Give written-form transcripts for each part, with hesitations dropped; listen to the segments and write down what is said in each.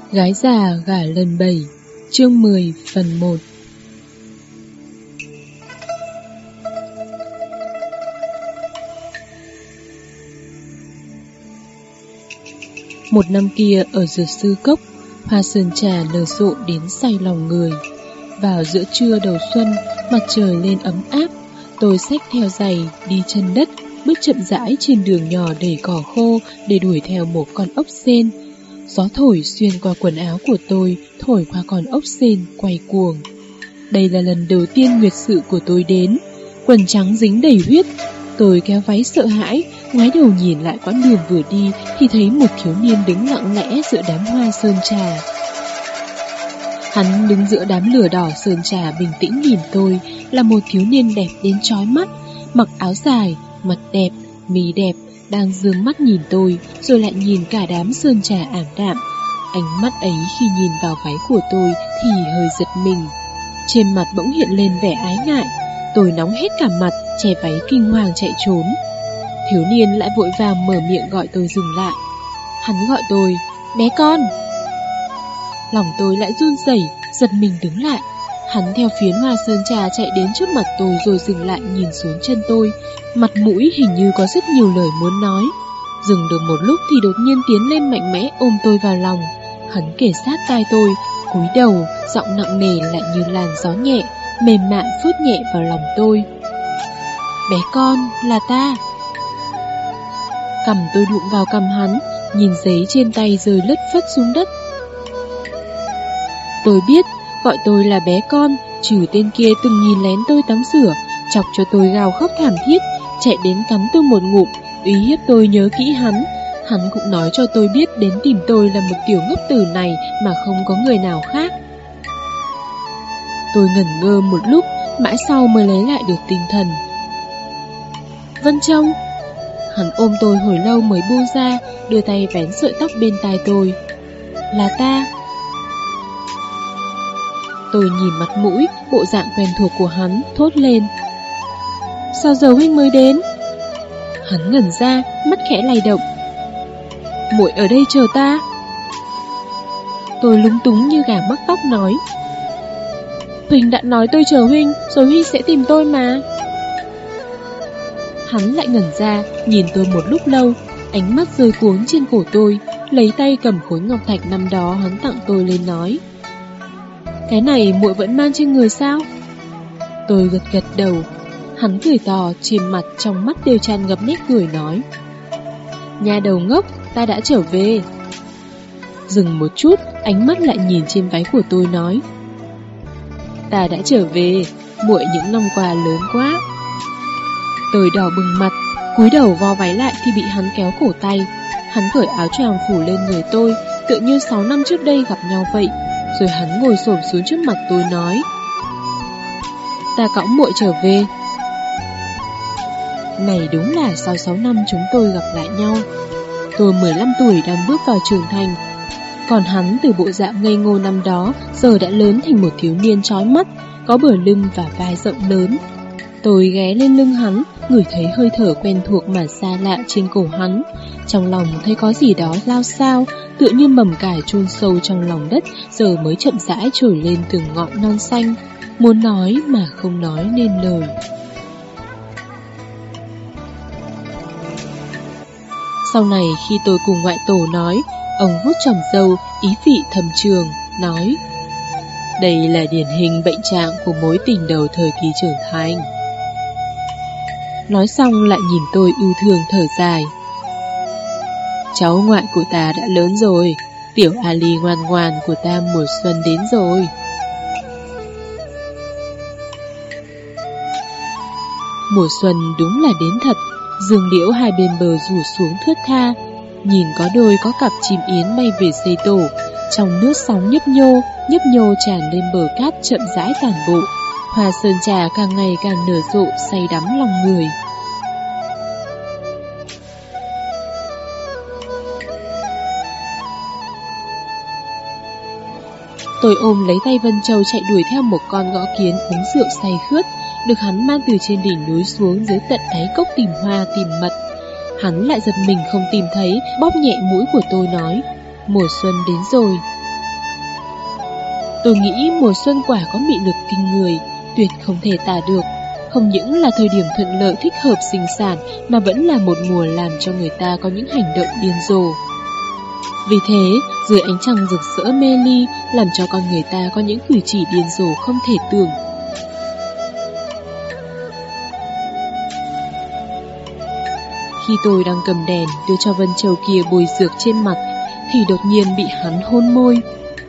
Gái già gả lần 7, chương 10 phần 1. Một năm kia ở Dược Sư Cốc, hoa sơn trà nở rộ đến say lòng người. Vào giữa trưa đầu xuân, mặt trời lên ấm áp, tôi xách theo giày đi chân đất, bước chậm rãi trên đường nhỏ đầy cỏ khô để đuổi theo một con ốc sên. Gió thổi xuyên qua quần áo của tôi, thổi qua con ốc sên quay cuồng. Đây là lần đầu tiên nguyệt sự của tôi đến, quần trắng dính đầy huyết. Tôi kéo váy sợ hãi, ngoái đầu nhìn lại quãng đường vừa đi thì thấy một thiếu niên đứng lặng lẽ giữa đám hoa sơn trà. Hắn đứng giữa đám lửa đỏ sơn trà bình tĩnh nhìn tôi, là một thiếu niên đẹp đến chói mắt, mặc áo dài, mặt đẹp, mí đẹp, đang dương mắt nhìn tôi, rồi lại nhìn cả đám sơn trà ảm đạm. Ánh mắt ấy khi nhìn vào váy của tôi thì hơi giật mình. Trên mặt bỗng hiện lên vẻ ái ngại, tôi nóng hết cả mặt, che váy kinh hoàng chạy trốn. Thiếu niên lại vội vàng mở miệng gọi tôi dừng lại. Hắn gọi tôi, bé con. Lòng tôi lại run rẩy, giật mình đứng lại. Hắn theo phiến hoa sơn trà chạy đến trước mặt tôi rồi dừng lại nhìn xuống chân tôi. Mặt mũi hình như có rất nhiều lời muốn nói. Dừng được một lúc thì đột nhiên tiến lên mạnh mẽ ôm tôi vào lòng. Hắn kề sát tai tôi, cúi đầu, giọng nặng nề lại như làn gió nhẹ, mềm mại phớt nhẹ vào lòng tôi. Bé con, là ta. Cằm tôi đụng vào cằm hắn, nhìn giấy trên tay rơi lất phất xuống đất. Tôi biết, gọi tôi là bé con, trừ tên kia từng nhìn lén tôi tắm rửa, chọc cho tôi gào khóc thảm thiết, chạy đến cắn tôi một ngụm, uy hiếp tôi nhớ kỹ hắn. Hắn cũng nói cho tôi biết đến tìm tôi là một tiểu ngốc tử này mà không có người nào khác. Tôi ngẩn ngơ một lúc, mãi sau mới lấy lại được tinh thần. Vân Trông. Hắn ôm tôi hồi lâu mới buông ra, đưa tay vén sợi tóc bên tai tôi. Là ta. Tôi nhìn mặt mũi, bộ dạng quen thuộc của hắn, thốt lên. Sao giờ huynh mới đến? Hắn ngẩn ra, mắt khẽ lay động. Muội ở đây chờ ta. Tôi lúng túng như gà mắc tóc nói. Huỳnh đã nói tôi chờ huynh, rồi huynh sẽ tìm tôi mà. Hắn lại ngẩn ra, nhìn tôi một lúc lâu, ánh mắt rơi cuống trên cổ tôi, lấy tay cầm khối ngọc thạch năm đó hắn tặng tôi lên nói. Cái này muội vẫn mang trên người sao? Tôi gật gật đầu. Hắn cười to, trên mặt trong mắt đều tràn ngập nét cười nói. Nhà đầu ngốc, ta đã trở về. Dừng một chút, ánh mắt lại nhìn trên váy của tôi nói. Ta đã trở về, muội những năm qua lớn quá. Tôi đỏ bừng mặt, cúi đầu vo váy lại thì bị hắn kéo cổ tay. Hắn cởi áo choàng phủ lên người tôi, tựa như 6 năm trước đây gặp nhau vậy. Rồi hắn ngồi xổm xuống trước mặt tôi nói. Ta cõng muội trở về. Này đúng là sau 6 năm chúng tôi gặp lại nhau. Tôi 15 tuổi đang bước vào trưởng thành, còn hắn từ bộ dạng ngây ngô năm đó giờ đã lớn thành một thiếu niên chói mắt, có bờ lưng và vai rộng lớn. Tôi ghé lên lưng hắn, ngửi thấy hơi thở quen thuộc mà xa lạ trên cổ hắn. Trong lòng thấy có gì đó lao xao, tựa như mầm cải chôn sâu trong lòng đất, giờ mới chậm rãi trồi lên từng ngọn non xanh, muốn nói mà không nói nên lời. Sau này khi tôi cùng ngoại tổ nói, ông vuốt chòm râu, ý vị thầm trường, nói. Đây là điển hình bệnh trạng của mối tình đầu thời kỳ trưởng thành. Nói xong lại nhìn tôi yêu thương thở dài. Cháu ngoại của ta đã lớn rồi, tiểu Ali ngoan ngoan của ta mùa xuân đến rồi. Mùa xuân đúng là đến thật, dương liễu hai bên bờ rủ xuống thướt tha. Nhìn có đôi có cặp chim yến bay về xây tổ, trong nước sóng nhấp nhô tràn lên bờ cát chậm rãi tản bộ. Hoa sơn trà càng ngày càng nở rộ, say đắm lòng người. Tôi ôm lấy tay Vân Châu chạy đuổi theo một con gõ kiến uống rượu say khướt, được hắn mang từ trên đỉnh núi xuống dưới tận đáy cốc tìm hoa tìm mật. Hắn lại giật mình không tìm thấy, bóp nhẹ mũi của tôi nói. Mùa xuân đến rồi. Tôi nghĩ mùa xuân quả có mị lực kinh người, tuyệt không thể tả được. Không những là thời điểm thuận lợi thích hợp sinh sản, mà vẫn là một mùa làm cho người ta có những hành động điên rồ. Vì thế, dưới ánh trăng rực rỡ mê ly, làm cho con người ta có những cử chỉ điên rồ không thể tưởng. Khi tôi đang cầm đèn đưa cho Vân Châu kia bôi dược trên mặt, thì đột nhiên bị hắn hôn môi.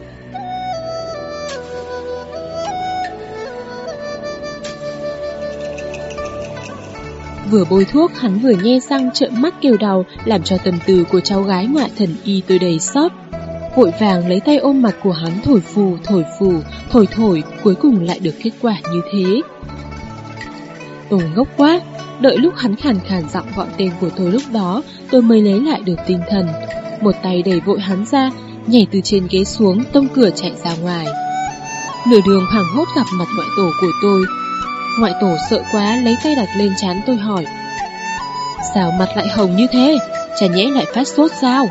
Vừa bôi thuốc, hắn vừa nhe răng trợn mắt kêu đau, làm cho tâm tư của cháu gái ngoại thần y tôi đầy xót. Vội vàng lấy tay ôm mặt của hắn thổi phù, cuối cùng lại được kết quả như thế. Tôi ngốc quá, đợi lúc hắn khàn khàn giọng gọi tên của tôi lúc đó, tôi mới lấy lại được tinh thần. Một tay đẩy vội hắn ra, nhảy từ trên ghế xuống, tông cửa chạy ra ngoài. Nửa đường hoảng hốt gặp mặt ngoại tổ của tôi. Ngoại tổ sợ quá, lấy tay đặt lên trán tôi hỏi: sao mặt lại hồng như thế? Chả nhẽ lại phát sốt sao?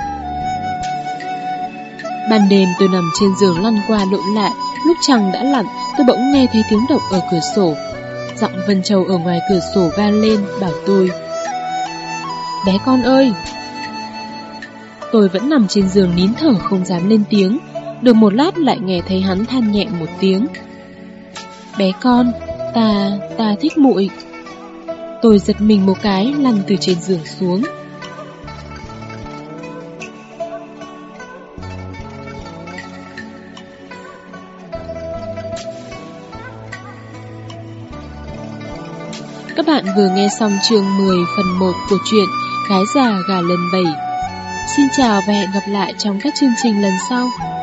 Ban đêm tôi nằm trên giường lăn qua lộn lại. Lúc trăng đã lặn, tôi bỗng nghe thấy tiếng động ở cửa sổ. Giọng Vân Châu ở ngoài cửa sổ vang lên, bảo tôi: bé con ơi! Tôi vẫn nằm trên giường nín thở không dám lên tiếng. Được một lát lại nghe thấy hắn than nhẹ một tiếng: bé con, ta thích muội. Tôi giật mình một cái, lăn từ trên giường xuống. Các bạn vừa nghe xong chương 10 phần 1 của truyện Gái già gà lần 7. Xin chào và hẹn gặp lại trong các chương trình lần sau.